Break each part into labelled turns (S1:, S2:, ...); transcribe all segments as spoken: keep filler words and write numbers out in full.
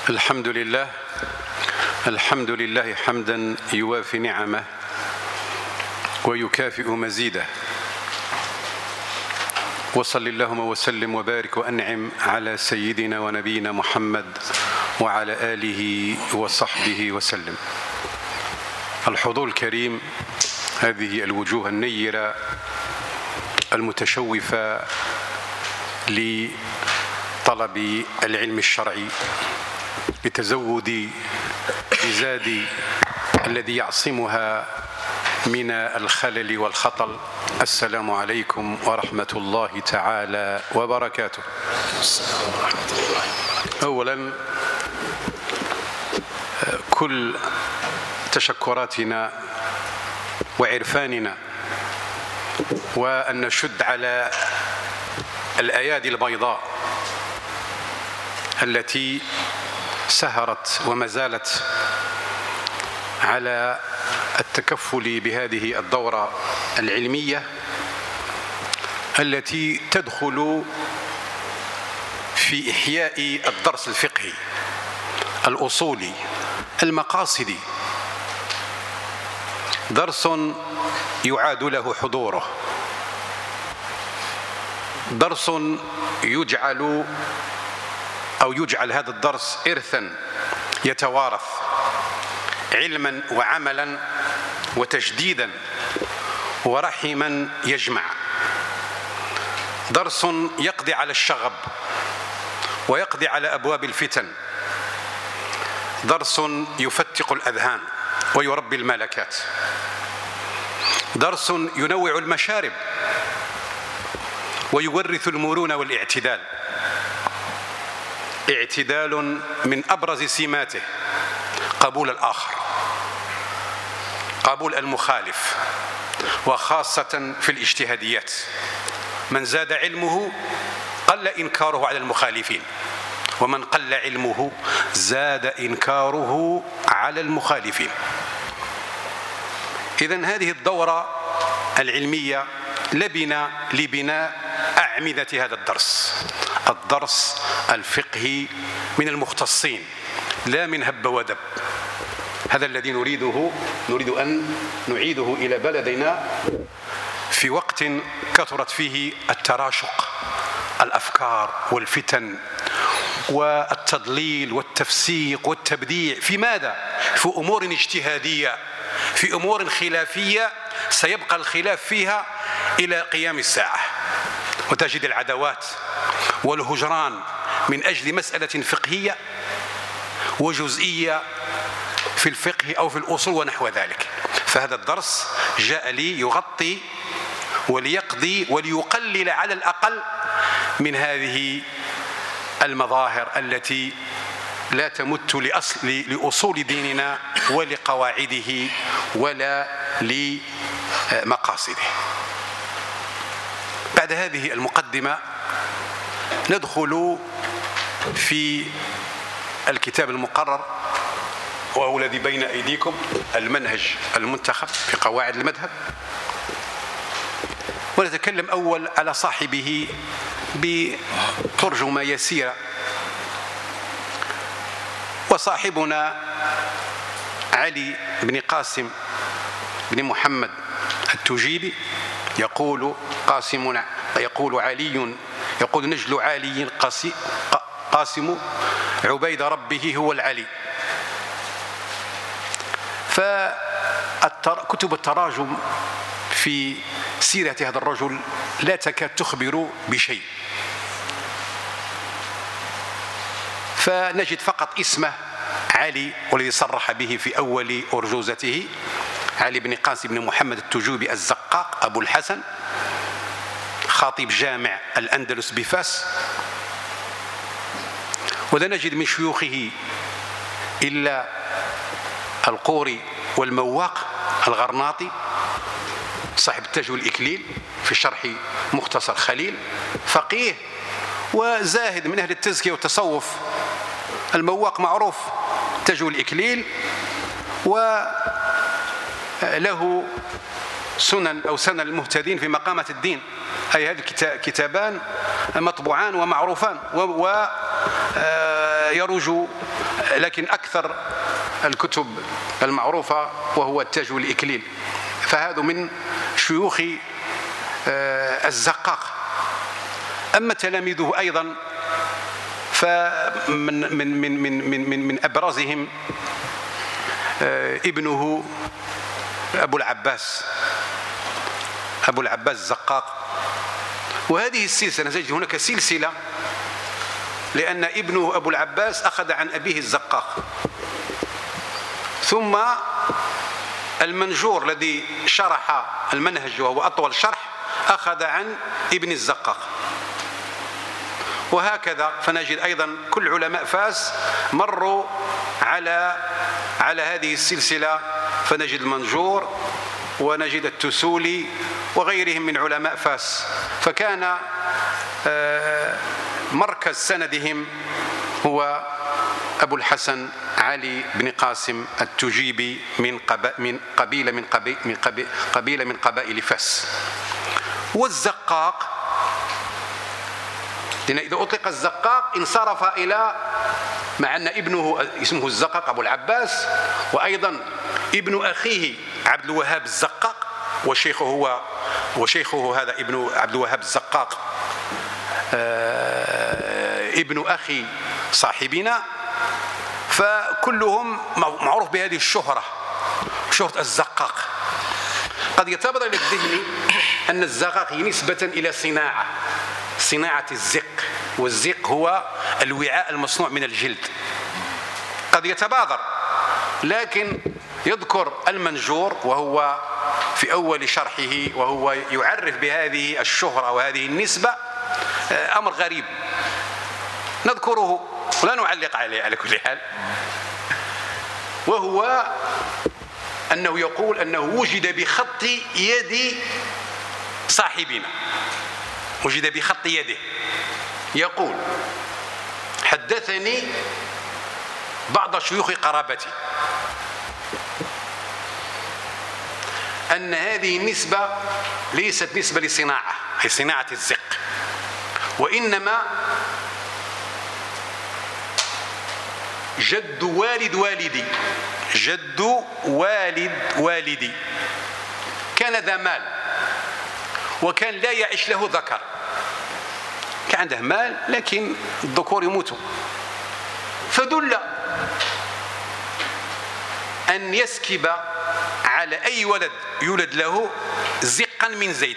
S1: الحمد لله الحمد لله حمدا يوافي نعمه ويكافئ مزيده، وصل اللهم وسلم وبارك وأنعم على سيدنا ونبينا محمد وعلى آله وصحبه وسلم. الحضور الكريم، هذه الوجوه النيرة المتشوفة لطلب العلم الشرعي بتزود بزاد الذي يعصمها من الخلل والخطل، السلام عليكم ورحمة الله تعالى وبركاته. أولا كل تشكراتنا وعرفاننا وأن نشد على الأيادي البيضاء التي سهرت وما زالت على التكفل بهذه الدورة العلمية التي تدخل في إحياء الدرس الفقهي الأصولي المقاصدي، درس يعاد له حضوره، درس يجعل أو يجعل هذا الدرس إرثا يتوارث علما وعملا وتجديدا ورحما يجمع، درس يقضي على الشغب ويقضي على أبواب الفتن، درس يفتق الأذهان ويربي الملكات، درس ينوع المشارب ويورث المرونة والاعتدال، اعتدال من أبرز سماته قبول الآخر، قبول المخالف، وخاصة في الاجتهاديات. من زاد علمه قل إنكاره على المخالفين، ومن قل علمه زاد إنكاره على المخالفين. إذن هذه الدورة العلمية لبنى لبناء أعمدة هذا الدرس، الدرس الفقهي من المختصين لا من هب ودب. هذا الذي نريده، نريد أن نعيده إلى بلدنا في وقت كثرت فيه التراشق، الأفكار والفتن والتضليل والتفسيق والتبديع. في ماذا؟ في أمور اجتهادية، في أمور خلافية سيبقى الخلاف فيها إلى قيام الساعة، وتجد العداوات والهجران من أجل مسألة فقهية وجزئية في الفقه أو في الأصول ونحو ذلك. فهذا الدرس جاء لي يغطي وليقضي وليقلل على الأقل من هذه المظاهر التي لا تمت لأصل لأصول ديننا ولقواعده ولا لمقاصده. بعد هذه المقدمة ندخل في الكتاب المقرر، وهو الذي بين أيديكم، المنهج المنتخب في قواعد المذهب، ونتكلم أول على صاحبه بترجمة يسيرة. وصاحبنا علي بن قاسم بن محمد التجيبي يقول قاسم يقول علي يقول نجل علي قاسم عبيد ربه هو العلي. فكتب التراجم في سيرة هذا الرجل لا تكاد تخبر بشيء، فنجد فقط اسمه علي، والذي صرح به في أول أرجوزته علي بن قاسم بن محمد التجيبي الزقاق أبو الحسن، خطيب جامع الأندلس بفاس. ولا نجد من شيوخه إلا القوري والمواق الغرناطي صاحب التاج والإكليل في شرح مختصر خليل، فقيه وزاهد من أهل التزكية والتصوف. المواق معروف تاج والإكليل، وله سنن أو سنن المهتدين في مقامة الدين، أي هذه الكتابان مطبوعان ومعروفان، يروج، لكن أكثر الكتب المعروفة وهو التاج والإكليل، فهذا من شيوخ الزقاق. أما تلاميذه أيضا فمن من من من من من, من أبرزهم ابنه أبو العباس أبو العباس الزقاق. وهذه السلسلة نجد هناك سلسلة، لأن ابنه أبو العباس أخذ عن أبيه الزقاق، ثم المنجور الذي شرح المنهج وهو أطول شرح أخذ عن ابن الزقاق، وهكذا. فنجد أيضا كل علماء فاس مروا على على هذه السلسلة، فنجد المنجور ونجد التسولي وغيرهم من علماء فاس. فكان مركز سندهم هو أبو الحسن علي بن قاسم التجيبي من من قبيلة من من قبيلة من قبائل فاس. والزقاق، لأن إذا أطلق الزقاق انصرف إلى، مع أن ابنه اسمه الزقاق أبو العباس، وأيضا ابن أخيه عبد الوهاب الزقاق، وشيخه هو وشيخه هذا ابن عبد الوهاب الزقاق ابن أخي صاحبنا، فكلهم معروف بهذه الشهرة، شهرة الزقاق. قد يتبادر إلى الذهن أن الزقاق نسبة إلى صناعة صناعة الزق، والزق هو الوعاء المصنوع من الجلد، قد يتبادر. لكن يذكر المنجور وهو في أول شرحه وهو يعرف بهذه الشهرة وهذه النسبة، أمر غريب نذكره ولا نعلق عليه على كل حال، وهو أنه يقول أنه وجد بخط يد صاحبنا، وجد بخط يده. يقول: حدثني بعض شيوخ قرابتي أن هذه النسبة ليست نسبة لصناعة، هي صناعة الزق، وإنما جد والد والدي جد والد والدي كان ذا مال، وكان لا يعيش له ذكر، كان عنده مال لكن الذكور يموتوا، فدل أن يسكب على أي ولد يولد له زقا من زيت،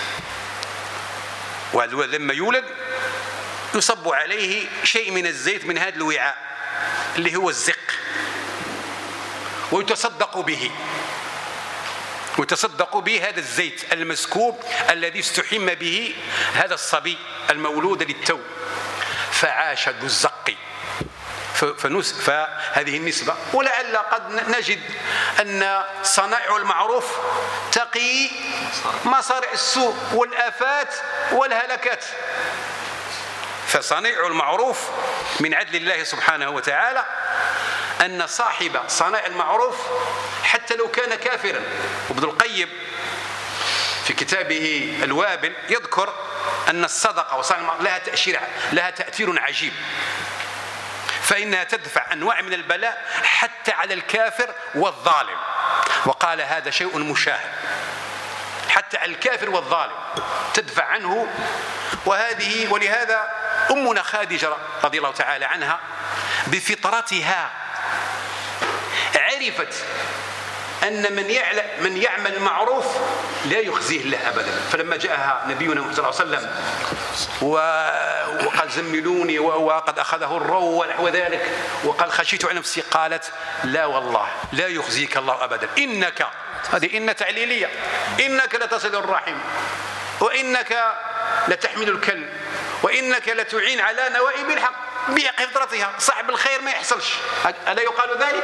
S1: والولد لما يولد يصب عليه شيء من الزيت من هذا الوعاء اللي هو الزق، ويتصدق به ويتصدق به هذا الزيت المسكوب الذي استحم به هذا الصبي المولود للتو، فعاش ذو الزق. فهذه النسبة، ولعل قد نجد أن صنائع المعروف تقي مصارع السوء والآفات والهلكات، فصنيع المعروف من عدل الله سبحانه وتعالى أن صاحب صنائع المعروف حتى لو كان كافرا. وابن القيم في كتابه الوابل يذكر أن الصدقة وصنائع لها تأثير لها تأثير عجيب، فإنها تدفع أنواع من البلاء حتى على الكافر والظالم، وقال هذا شيء مشاهد، حتى على الكافر والظالم تدفع عنه. وهذه ولهذا أمنا خادجة رضي الله تعالى عنها بفطرتها عرفت أن من يعمل من يعمل معروف لا يخزيه الله أبدا. فلما جاءها نبينا صلى الله عليه وسلم وقال زملوني وقد أخذه الرو ونحو ذلك، وقال خشيت على نفسي، قالت لا والله لا يخزيك الله أبدا، إنك، هذه إن تعليلية، إنك لتصل الرحم، وإنك لتحمل الكلب، وإنك لتعين على نوائب الحق بفطرتها، صاحب الخير ما يحصلش، ألا يقال ذلك؟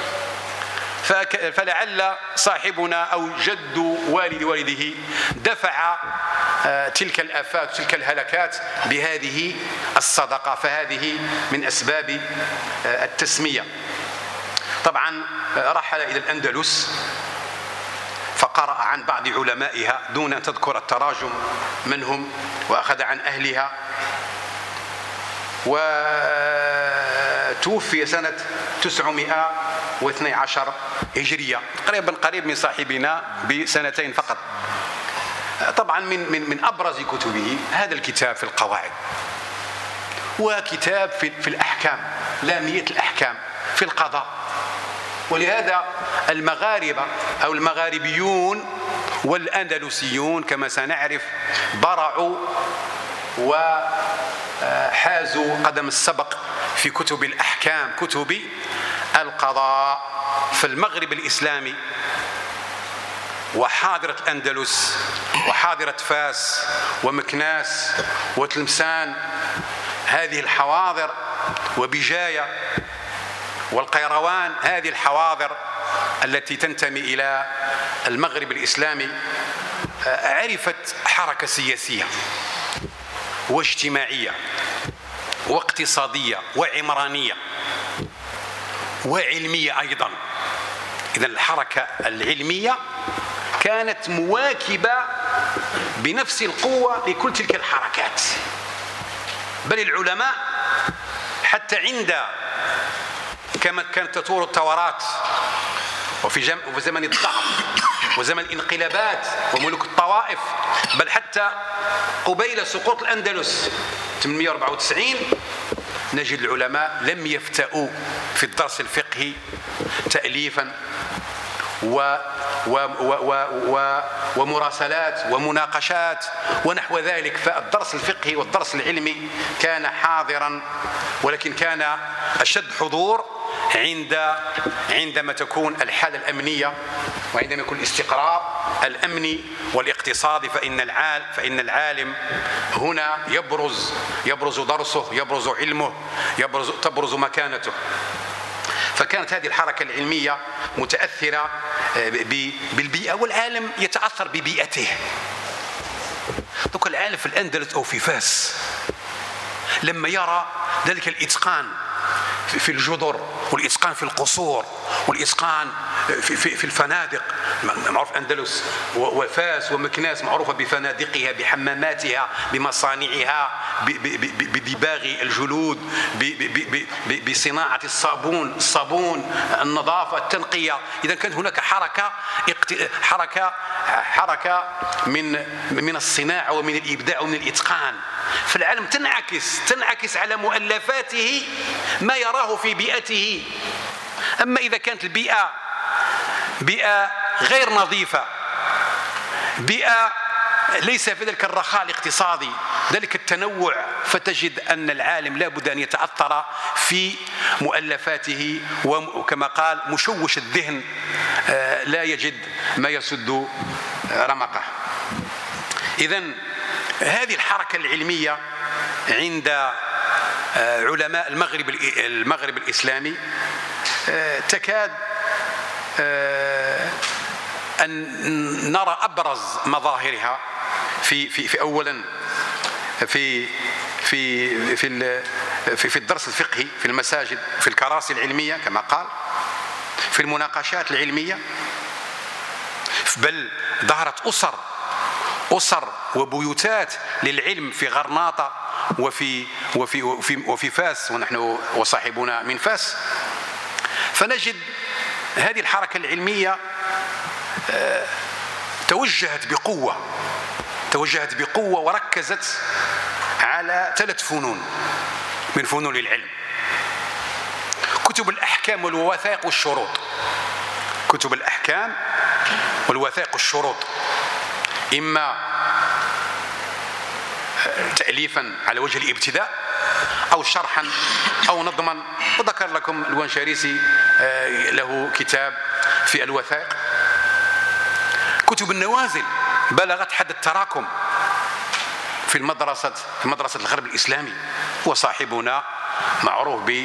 S1: فلعل صاحبنا أو جد والد والده دفع تلك الآفات تلك الهلكات بهذه الصدقة، فهذه من أسباب التسمية. طبعا رحل إلى الأندلس فقرأ عن بعض علمائها دون أن تذكر التراجم من هم، وأخذ عن أهلها، وتوفي سنة تسعمائة واثني عشر هجرية، تقريبا قريب من صاحبنا بسنتين فقط. طبعا من من من أبرز كتبه هذا الكتاب في القواعد، وكتاب في في الأحكام، لامية الأحكام في القضاء. ولهذا المغاربة أو المغاربيون والأندلسيون كما سنعرف برعوا وحازوا قدم السبق في كتب الأحكام، كتب القضاء في المغرب الإسلامي وحاضرة الأندلس وحاضرة فاس ومكناس وتلمسان، هذه الحواضر، وبجاية والقيروان، هذه الحواضر التي تنتمي إلى المغرب الإسلامي عرفت حركة سياسية واجتماعية واقتصادية وعمرانية وعلمية أيضا. إذن الحركة العلمية كانت مواكبة بنفس القوة لكل تلك الحركات، بل العلماء حتى عند كما كانت تثور الثورات وفي جم... وفي زمن الضعف وزمن الانقلابات وملوك الطوائف، بل حتى قبيل سقوط الأندلس ثمانمائة وأربعة وتسعين نجد العلماء لم يفتأوا في الدرس الفقهي تأليفا و و و و ومراسلات ومناقشات ونحو ذلك. فالدرس الفقهي والدرس العلمي كان حاضرا، ولكن كان أشد حضور عند عندما تكون الحالة الأمنية وعندما يكون الاستقرار الأمني والاقتصادي، فإن العالم فإن العالم هنا يبرز يبرز درسه، يبرز علمه، يبرز تبرز مكانته. فكانت هذه الحركة العلمية متأثرة بالبيئة، والعالم يتأثر ببيئته. ذوك العالم في الأندلس أو في فاس لما يرى ذلك الإتقان في الجدر والإتقان في القصور والإتقان في, في, في الفنادق، معروف أندلس وفاس ومكناس معروفة بفنادقها بحماماتها بمصانعها بدباغ الجلود بصناعة الصابون الصابون النظافة التنقية. إذا كانت هناك حركة حركة حركة من من الصناعة ومن الإبداع ومن الإتقان. فالعالم تنعكس تنعكس على مؤلفاته ما يراه في بيئته. أما إذا كانت البيئة بيئة غير نظيفة، بيئة ليس في ذلك الرخاء الاقتصادي، ذلك التنوع، فتجد أن العالم لا بد أن يتأثر في مؤلفاته، وكما قال مشوش الذهن لا يجد ما يسد رمقه. إذن هذه الحركة العلمية عند علماء المغرب المغرب الإسلامي تكاد أن نرى أبرز مظاهرها في في في أولا في في في في الدرس الفقهي في المساجد، في الكراسي العلمية كما قال، في المناقشات العلمية، بل ظهرت أسر أسر وبيوتات للعلم في غرناطة وفي وفي وفي وفي فاس، ونحن وصاحبنا من فاس. فنجد هذه الحركة العلمية توجهت بقوة توجهت بقوة وركزت على ثلاث فنون من فنون العلم: كتب الأحكام والوثائق والشروط. كتب الأحكام والوثائق والشروط، إما تأليفا على وجه الابتداء أو شرحا أو نظما. وذكر لكم الونشاريسي له كتاب في الوثائق. كتب النوازل بلغت حد التراكم في المدرسة في مدرسة الغرب الإسلامي، وصاحبنا معروف ب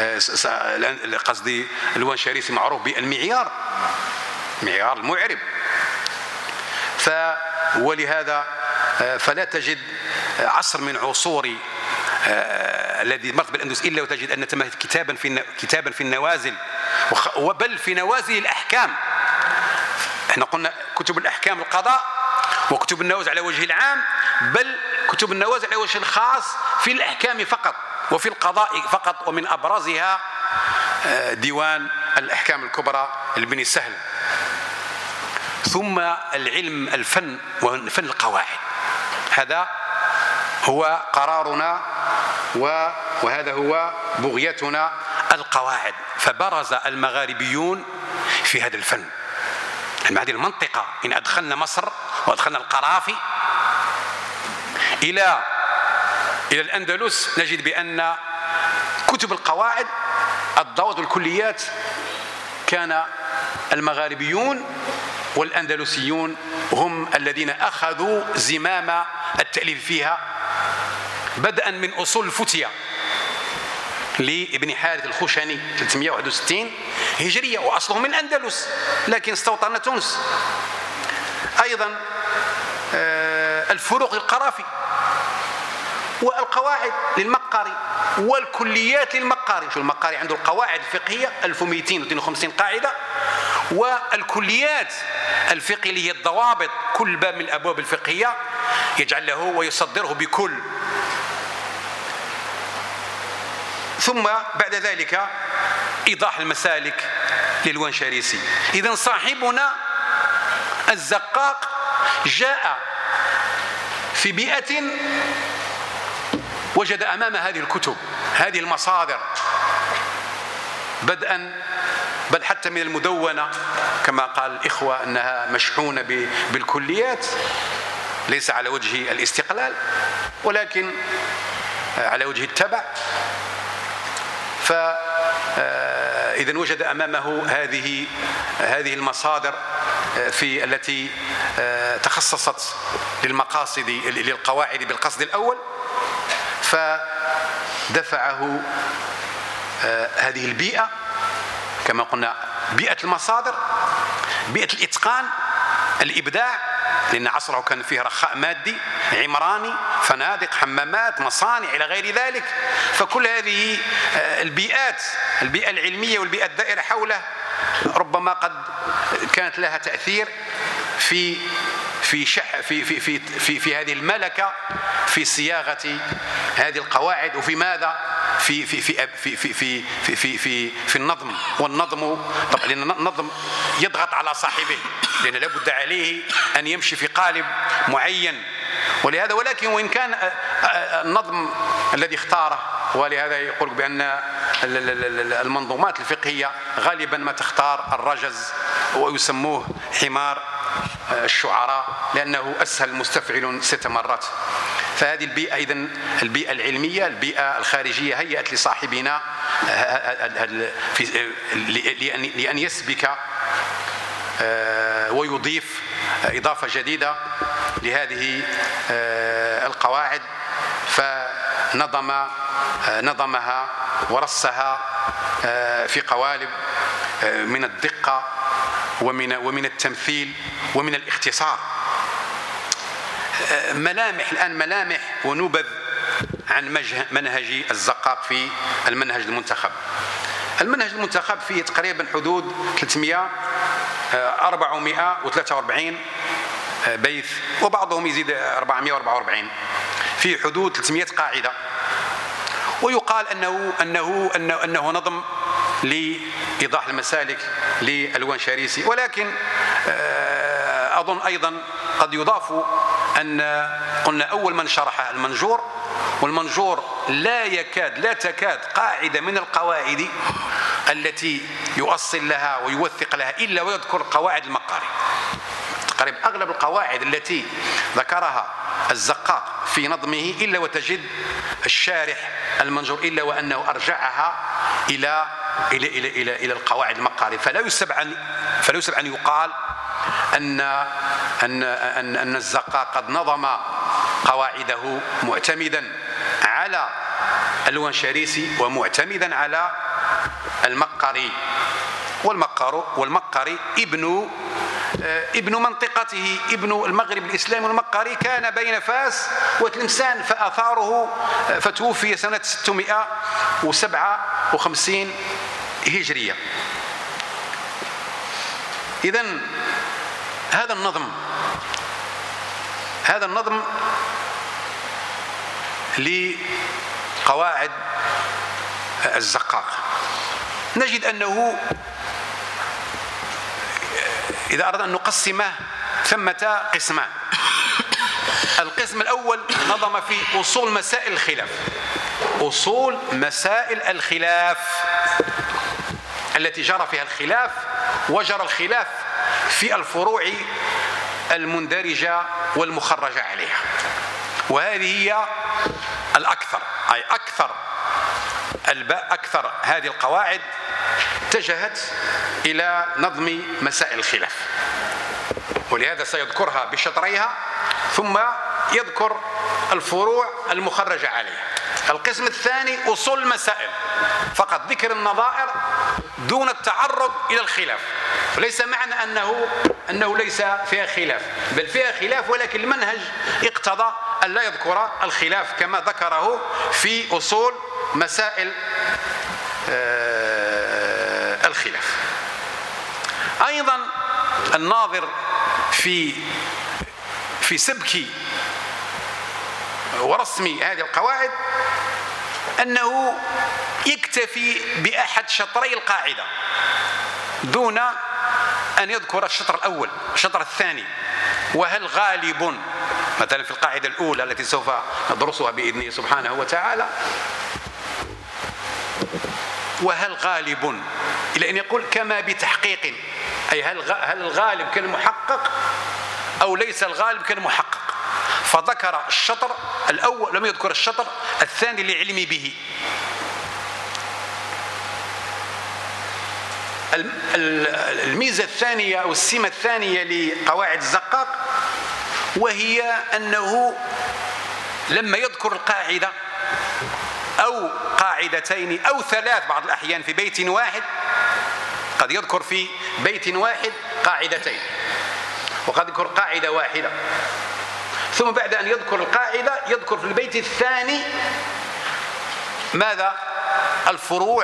S1: قصدي الونشاريسي معروف بالمعيار، معيار المعرب. ف ولهذا فلا تجد عصر من عصور الذي مرت بالأندلس إلا وتجد أن تمت كتابا في كتابا في النوازل، وبل في نوازل الأحكام. احنا قلنا كتب الأحكام القضاء، وكتب النوازل على وجه العام، بل كتب النوازل على وجه الخاص في الأحكام فقط. وفي القضاء فقط، ومن أبرزها ديوان الأحكام الكبرى لابن سهل. ثم العلم الفن وفن القواعد، هذا هو قرارنا وهذا هو بغيتنا، القواعد. فبرز المغاربيون في هذا الفن، هذه المنطقة. إن أدخلنا مصر وأدخلنا القرافي إلى إلى الأندلس نجد بأن كتب القواعد، الضوابط والكليات، كان المغاربيون والأندلسيون هم الذين أخذوا زمام التأليف فيها، بدءا من أصول الفتية لابن حارث الخشني ثلاثمائة وواحد وستين هجرية، وأصله من الأندلس لكن استوطن تونس. أيضا الفروق للقرافي، والقواعد للمقاري، والكليات للمقاري. شو المقاري عنده القواعد الفقهية ألف ومئتين واثنين وخمسين قاعدة، والكليات الفقهية اللي هي الضوابط، كل باب من الأبواب الفقهية يجعل له ويصدره بكل. ثم بعد ذلك إيضاح المسالك للونشاريسي. إذن صاحبنا الزقاق جاء في بيئة وجد أمام هذه الكتب، هذه المصادر، بدءا بل حتى من المدونة، كما قال الإخوة أنها مشحونة بالكليات، ليس على وجه الاستقلال ولكن على وجه التبع. فإذا وجد أمامه هذه هذه المصادر في التي تخصصت للمقاصد للقواعد بالقصد الأول، فدفعه هذه البيئة كما قلنا، بيئة المصادر، بيئة الإتقان، الإبداع، لأن عصره كان فيه رخاء مادي عمراني، فنادق، حمامات، مصانع إلى غير ذلك. فكل هذه البيئات، البيئة العلمية والبيئة الدائرة حوله، ربما قد كانت لها تأثير في في شح في في في في, في هذه الملكة في صياغة هذه القواعد. وفي ماذا؟ في في في في في في في في, في, في النظم. والنظم طبعا لأن النظم يضغط على صاحبه، لأن لابد عليه أن يمشي في قالب معين. ولهذا ولكن وإن كان النظم الذي اختاره، ولهذا يقول بأن المنظومات الفقهية غالبا ما تختار الرجز ويسموه حمار الشعراء، لأنه أسهل مستفعل ست مرات. فهذه البيئة إذن البيئة العلمية، البيئة الخارجية هيأت لصاحبنا لأن يسبك ويضيف إضافة جديدة لهذه القواعد، فنظم نظمها ورصها في قوالب من الدقة ومن ومن التمثيل ومن الاختصار. ملامح الآن ملامح ونبذ عن منهج الزقاق في المنهج المنتخب. المنهج المنتخب فيه تقريبا حدود ثلاثمائة أربعمائة وثلاثة وأربعين بيت، وبعضهم يزيد أربعمائة وأربعة وأربعين، في حدود ثلاثمائة قاعدة. ويقال أنه أنه أنه, أنه نظم لإيضاح المسالك للونشاريسي، ولكن أظن أيضا قد يضاف أن قلنا أول من شرح المنجور، والمنجور لا يكاد لا تكاد قاعدة من القواعد التي يؤصل لها ويوثق لها إلا ويذكر قواعد المقاري. تقريبا أغلب القواعد التي ذكرها الزقاق في نظمه إلا وتجد الشارح المنجور إلا وأنه أرجعها إلى إلى إلى إلى, إلى القواعد المقاري. فلا يسب أن فلا يسب أن يقال أن أن أن أن الزقاق قد نظم قواعده معتمدا على الونشاريسي ومعتمدا على المقري. والمقر والمقري ابن ابن منطقته، ابن المغرب الإسلامي. والمقري كان بين فاس وتلمسان، فأثاره فتوفي سنة ستمائة وسبعة وخمسين هجرية. إذن هذا النظم هذا النظم لقواعد الزقاق نجد أنه إذا أردنا أن نقسمه ثمة قسمان. القسم الأول نظم في أصول مسائل الخلاف، أصول مسائل الخلاف التي جرى فيها الخلاف، وجرى الخلاف في الفروع المندرجة والمخرجة عليها، وهذه هي الأكثر، أي أكثر الباء أكثر هذه القواعد اتجهت إلى نظم مسائل الخلاف، ولهذا سيذكرها بشطريها ثم يذكر الفروع المخرجة عليها. القسم الثاني أصول المسائل، فقط ذكر النظائر دون التعرض إلى الخلاف، وليس معنى أنه أنه ليس فيها خلاف، بل فيها خلاف، ولكن المنهج اقتضى أن لا يذكر الخلاف كما ذكره في أصول مسائل الخلاف. أيضا الناظر في في سبك ورسم هذه القواعد أنه يكتفي بأحد شطري القاعدة دون أن يذكر الشطر الأول الشطر الثاني، وهل غالب مثلا في القاعدة الأولى التي سوف ندرسها بإذنه سبحانه وتعالى، وهل غالب إلى أن يقول كما بتحقيق، أي هل هل الغالب كالمحقق أو ليس الغالب كالمحقق، فذكر الشطر الأول لم يذكر الشطر الثاني للعلم به. الميزة الثانية أو السمة الثانية لقواعد الزقاق وهي أنه لما يذكر القاعدة أو قاعدتين أو ثلاث بعض الأحيان في بيت واحد، قد يذكر في بيت واحد قاعدتين وقد يذكر قاعدة واحدة، ثم بعد أن يذكر القاعدة يذكر في البيت الثاني ماذا؟ الفروع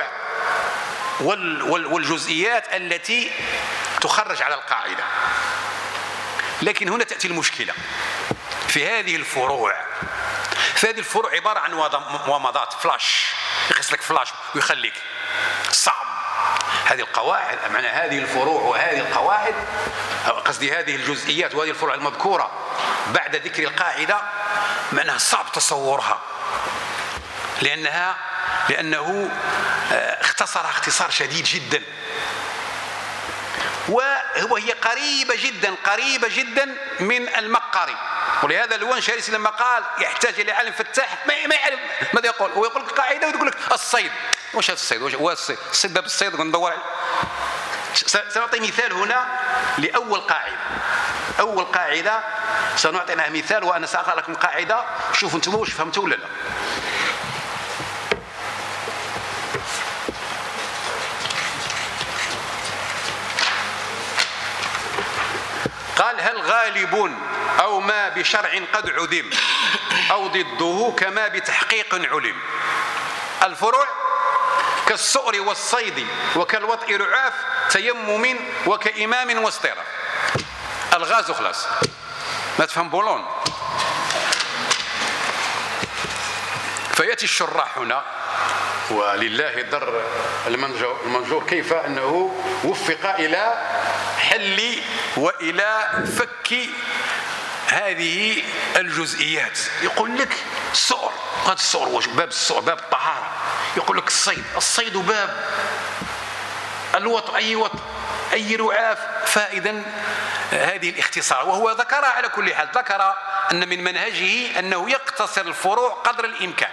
S1: والجزئيات التي تخرج على القاعدة. لكن هنا تأتي المشكلة في هذه الفروع. فهذه الفروع عبارة عن ومضات فلاش، يقيس لك فلاش ويخليك صعب. هذه القواعد معنى هذه الفروع وهذه القواعد، قصدي هذه الجزئيات وهذه الفروع المذكورة بعد ذكر القاعدة معناها صعب تصورها، لأنها لأنه اختصرها اختصار شديد جدا، وهي قريبة جدا قريبة جدا من المقري. ولهذا الوانشارسي لما قال يحتاج إلى علم فتاح ما يعلم ماذا يقول، هو يقول لك قاعدة ويقول لك الصيد. وش هذا الصيد؟ وش هو الصيد؟ الصيد باب الصيد ندور عليه. سنعطي مثال هنا لأول قاعدة. أول قاعدة سنعطينا مثال، وأنا سأقرأ لكم قاعدة شوفوا أنتم واش فهمتوا ولا لا. قال هل غالب أو ما بشرع قد عدم أو ضده كما بتحقيق علم. الفروع كالسؤر والصيد وكالوطء رعاف تيمم وكإمام واستراف. الغاز خلاص ما تفهم بولون. فيأتي الشراح هنا ولله در المنجور كيف أنه وفق إلى حل وإلى فك هذه الجزئيات. يقول لك السؤر، هذا السؤر واش باب السؤر باب الطهارة. يقول لك الصيد، الصيد باب الوط أي وط أي رعاف. فإذا هذه الاختصار، وهو ذكرها على كل حال، ذكر أن من منهجه أنه يقتصر الفروع قدر الإمكان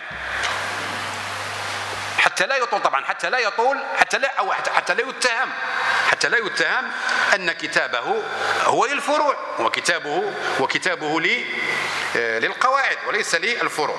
S1: حتى لا يطول، طبعا حتى لا يطول حتى لا أو حتى لا يتهم حتى لا يتهم أن كتابه هو للفروع وكتابه وكتابه للقواعد وليس للفروع.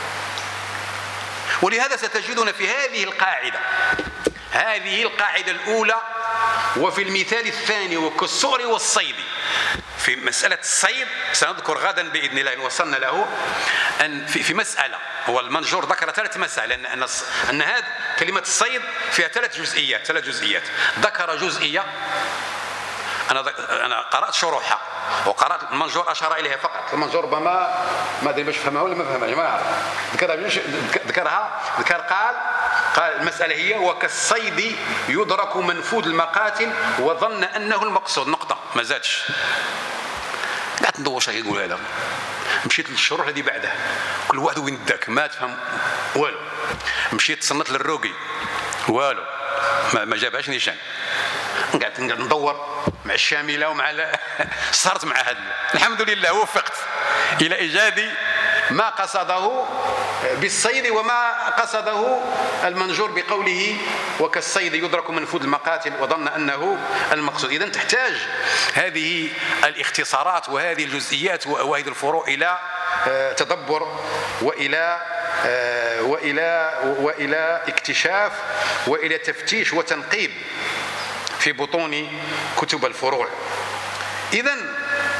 S1: ولهذا ستجدون في هذه القاعدة هذه القاعدة الأولى وفي المثال الثاني وكالسؤر والصيد. في مسألة الصيد سنذكر غدا بإذن الله إن وصلنا له أن في, في مسألة هو المنجور ذكر ثلاث مسائل، أن أن, أن هذه كلمة الصيد فيها ثلاث جزئيات ثلاث جزئيات. ذكر جزئية أنا أنا قرأت شروحها وقرأت المنجور أشار إليها فقط. المنجور ربما ما أدري باش فهمها ولا ما فهمها ما أعرف. ذكرها ذكرها ذكر قال قال المسألة هي وكالصيد يدرك منفوذ المقاتل وظن أنه المقصود، نقطة، ما زادش. لا تندور شيء يقول هذا. مشيت للشروح الذي بعدها كل واحد وين داك ما تفهم والو. مشيت تصنت للروقي والو ما, ما جابهاش نيشان. قعدت ندور مع الشامله ومع صارت مع هذا. الحمد لله وفقت الى ايجاد ما قصده بالصيد وما قصده المنجور بقوله وكالصيد يدرك منفوذ المقاتل وظن أنه المقصود. إذن تحتاج هذه الاختصارات وهذه الجزئيات وهذه الفروع إلى تدبر وإلى وإلى وإلى اكتشاف وإلى تفتيش وتنقيب في بطون كتب الفروع. إذن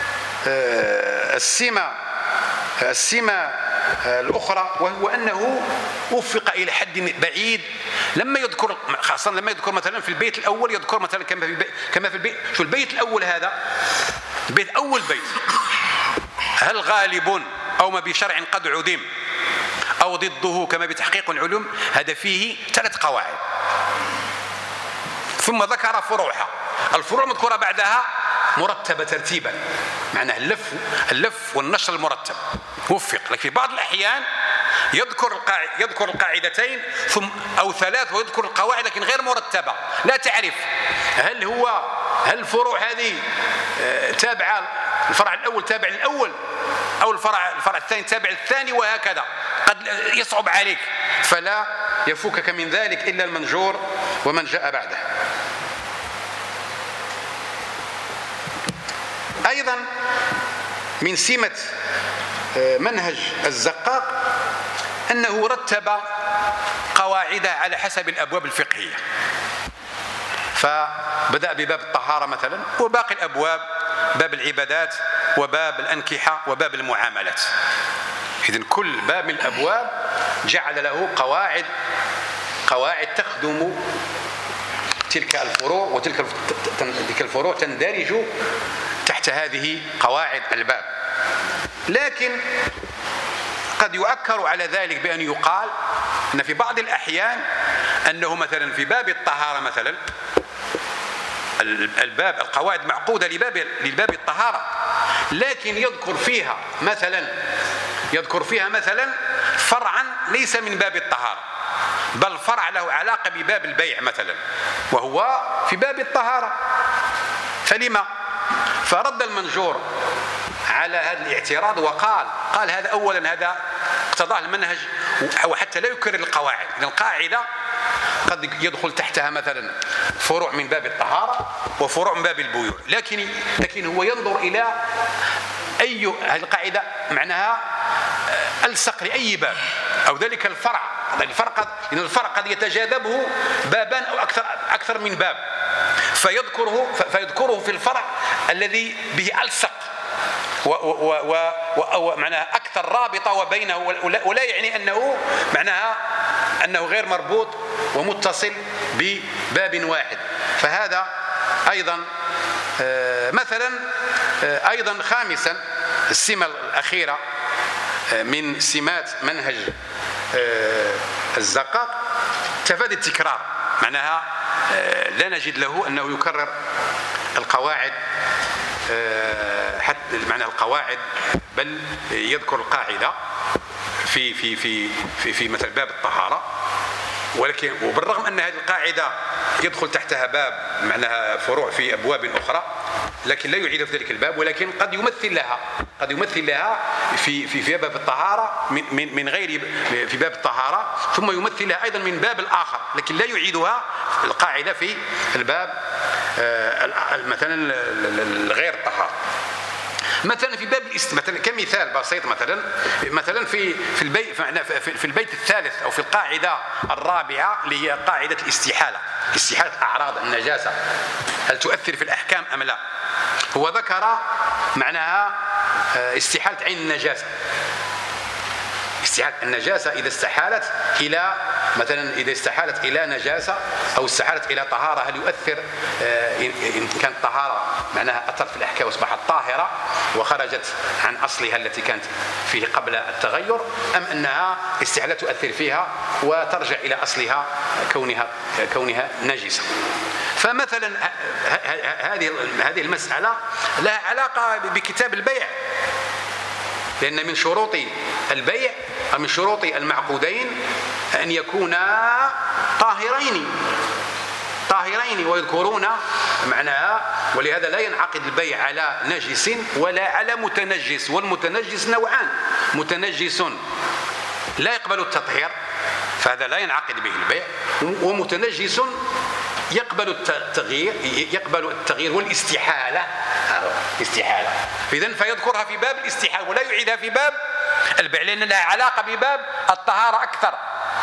S1: السمة السمة الأخرى وهو أنه وفق إلى حد بعيد لما يذكر، خاصة لما يذكر مثلا في البيت الأول، يذكر مثلا كما في كما في البيت شو البيت الأول هذا البيت أول بيت هل غالب أو ما بشرع قد عدم أو ضده كما بتحقيق علوم، هذا فيه ثلاث قواعد ثم ذكر فروعها. الفروع مذكورة بعدها مرتبة ترتيبا، معناه اللف اللف والنشر المرتب وفق. لكن في بعض الأحيان يذكر القاعدة يذكر القاعدتين ثم أو ثلاث ويذكر القواعد لكن غير مرتبة، لا تعرف هل هو هل الفروع هذه تابعة الفرع الأول تابع للأول أو الفرع الفرع الثاني تابع للثاني وهكذا، قد يصعب عليك، فلا يفكك من ذلك إلا المنجور ومن جاء بعده. أيضا من سمة منهج الزقاق أنه رتب قواعد على حسب الأبواب الفقهية، فبدأ بباب الطهارة مثلا وباقي الأبواب باب العبادات وباب الأنكحة وباب المعاملات. إذن كل باب من الأبواب جعل له قواعد قواعد تخدم تلك الفروع، وتلك تلك الفروع تندرج تحت هذه قواعد الباب. لكن قد يؤكر على ذلك بأن يقال أن في بعض الأحيان أنه مثلا في باب الطهارة مثلا الباب القواعد معقودة لباب للباب الطهارة، لكن يذكر فيها مثلا يذكر فيها مثلا فرعا ليس من باب الطهارة، بل فرع له علاقة بباب البيع مثلا وهو في باب الطهارة. فلما فرد المنجور على هذا الاعتراض وقال قال هذا أولا هذا اقتضاه المنهج وحتى لا يكرر القواعد. إذن القاعدة قد يدخل تحتها مثلا فروع من باب الطهارة وفروع من باب البيوع، لكن لكن هو ينظر إلى أي هذه القاعدة معناها ألصق لأي باب أو ذلك الفرع. الفرع قد إن الفرع قد يتجاذبه بابان أو أكثر أكثر من باب، فيذكره فيذكره في الفرع الذي به ألصق ومعناها أكثر رابطة وبينه، ولا يعني أنه معناها أنه غير مربوط ومتصل بباب واحد. فهذا أيضا مثلا أيضا خامسا السمة الأخيرة من سمات منهج الزقاق تفادي التكرار، معناها لا نجد له أنه يكرر القواعد حتى معنى القواعد، بل يذكر القاعدة في في في في في مثل باب الطهارة، ولكن وبالرغم أن هذه القاعدة يدخل تحتها باب معناها فروع في أبواب أخرى، لكن لا يعيد في ذلك الباب، ولكن قد يمثل لها قد يمثل لها في في في باب الطهارة من من من غير في باب الطهارة، ثم يمثل لها أيضا من باب الآخر، لكن لا يعيدها القاعدة في الباب مثلا الغير الطهارة. مثلا في باب الاست مثلا كمثال بسيط مثلا مثلا في في البيت في البيت الثالث او في القاعده الرابعه اللي هي قاعده الاستحاله، استحاله اعراض النجاسه هل تؤثر في الاحكام ام لا. هو ذكر معناها استحاله عين النجاسه، استحاله النجاسه اذا استحالت الى مثلا إذا استحالت إلى نجاسة أو استحالت إلى طهارة، هل يؤثر إن كانت طهارة معناها أثرت في الأحكام وأصبحت طاهرة وخرجت عن أصلها التي كانت فيه قبل التغير، أم أنها استحالة تؤثر فيها وترجع إلى أصلها كونها كونها نجسة؟ فمثلا هذه هذه المسألة لها علاقة بكتاب البيع، لأن من شروط البيع أو من شروط المعقودين أن يكونا طاهرين طاهرين ويذكرون معناها، ولهذا لا ينعقد البيع على نجس ولا على متنجس، والمتنجس نوعان: متنجس لا يقبل التطهير فهذا لا ينعقد به البيع، ومتنجس يقبل التغيير يقبل التغيير والاستحالة استحالة. إذن فيذكرها في باب الاستحالة ولا يعيدها في باب البيع، لأن لها علاقة بباب الطهارة أكثر.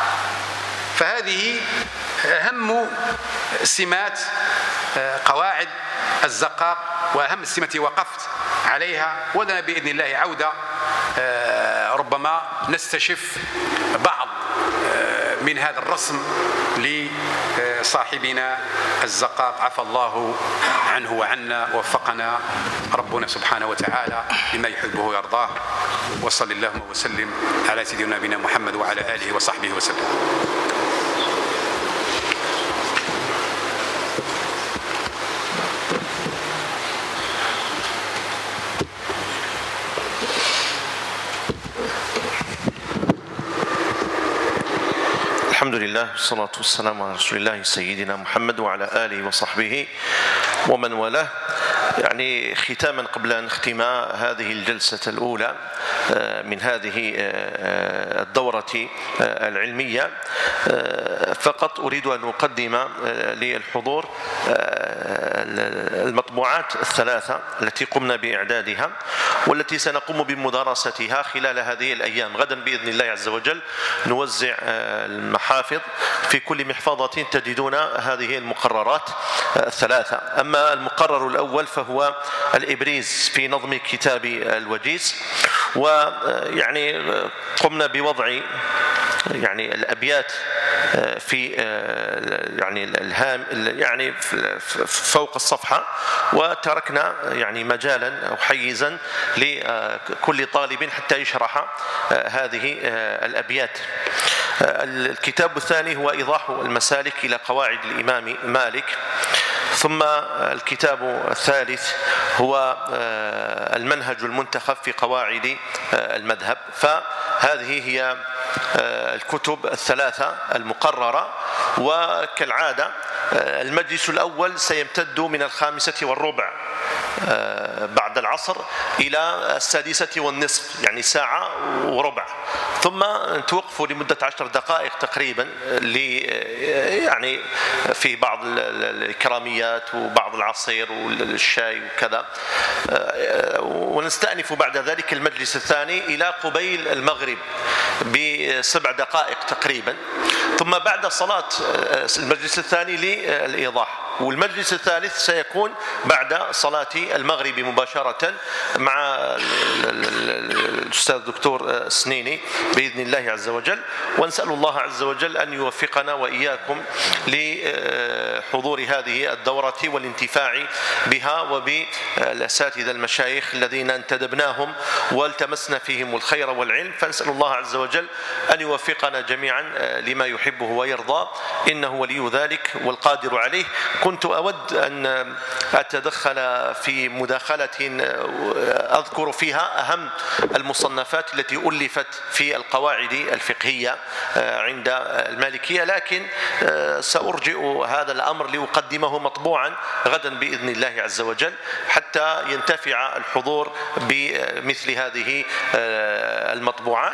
S1: فهذه أهم سمات قواعد الزقاق وأهم السمات وقفت عليها، ولنا بإذن الله عودة ربما نستشف بعض من هذا الرسم لصاحبنا الزقاق عفى الله عنه وعنا، ووفقنا ربنا سبحانه وتعالى لما يحبه ويرضاه. وصلى اللهم وسلم على سيدنا نبينا محمد وعلى آله وصحبه وسلم.
S2: الحمد لله والصلاة والسلام على رسول الله سيدنا محمد وعلى آله وصحبه ومن والاه. يعني ختاما قبل أن نختم هذه الجلسة الأولى من هذه الدورة العلمية، فقط أريد أن أقدم للحضور المطبوعات الثلاثة التي قمنا بإعدادها والتي سنقوم بمدارستها خلال هذه الأيام. غدا بإذن الله عز وجل نوزع المحافظ في كل محفظة تجدون هذه المقررات الثلاثة. أما المقرر الأول فهو الإبريز في نظم كتاب الوجيز، ويعني قمنا بوضع يعني الأبيات في يعني الهام يعني فوق الصفحة، وتركنا يعني مجالا أو حيزا لكل طالب حتى يشرح هذه الأبيات. الكتاب الثاني هو إيضاح المسالك إلى قواعد الإمام مالك. ثم الكتاب الثالث هو المنهج المنتخب في قواعد المذهب. فهذه هي الكتب الثلاثة المقررة. وكالعادة المجلس الأول سيمتد من الخامسة والربع بعد العصر إلى السادسة والنصف، يعني ساعة وربع، ثم توقفوا لمدة عشر دقائق تقريبا يعني في بعض الإكراميات وبعض العصير والشاي وكذا، ونستأنف بعد ذلك المجلس الثاني إلى قبيل المغرب بسبع دقائق تقريبا، ثم بعد صلاة المجلس الثاني للإيضاح، والمجلس الثالث سيكون بعد صلاة المغرب مباشرة مع الأستاذ الدكتور سنيني بإذن الله عز وجل. ونسأل الله عز وجل أن يوفقنا وإياكم لحضور هذه الدورة والانتفاع بها وبالأساتذة المشايخ الذين انتدبناهم والتمسنا فيهم الخير والعلم. فنسأل الله عز وجل أن يوفقنا جميعا لما يحبه ويرضى، إنه ولي ذلك والقادر عليه. كنت أود أن أتدخل في مداخلة أذكر فيها أهم المصنفات التي ألفت في القواعد الفقهية عند المالكية، لكن سأرجئ هذا الأمر لأقدمه مطبوعا غدا بإذن الله عز وجل حتى ينتفع الحضور بمثل هذه المطبوعات.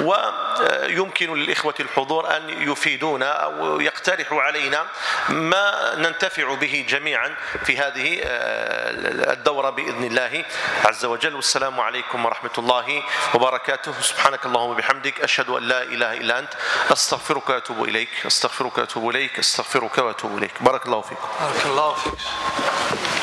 S2: ويمكن للإخوة الحضور أن يفيدونا أو يقترحوا علينا ما ننتفع به جميعا في هذه الدورة بإذن الله عز وجل. والسلام عليكم ورحمة الله وبركاته. سبحانك اللهم وبحمدك، أشهد أن لا إله إلا أنت، أستغفرك وأتوب إليك أستغفرك وأتوب إليك أستغفرك وأتوب إليك. بارك الله فيكم.
S3: بارك الله فيك.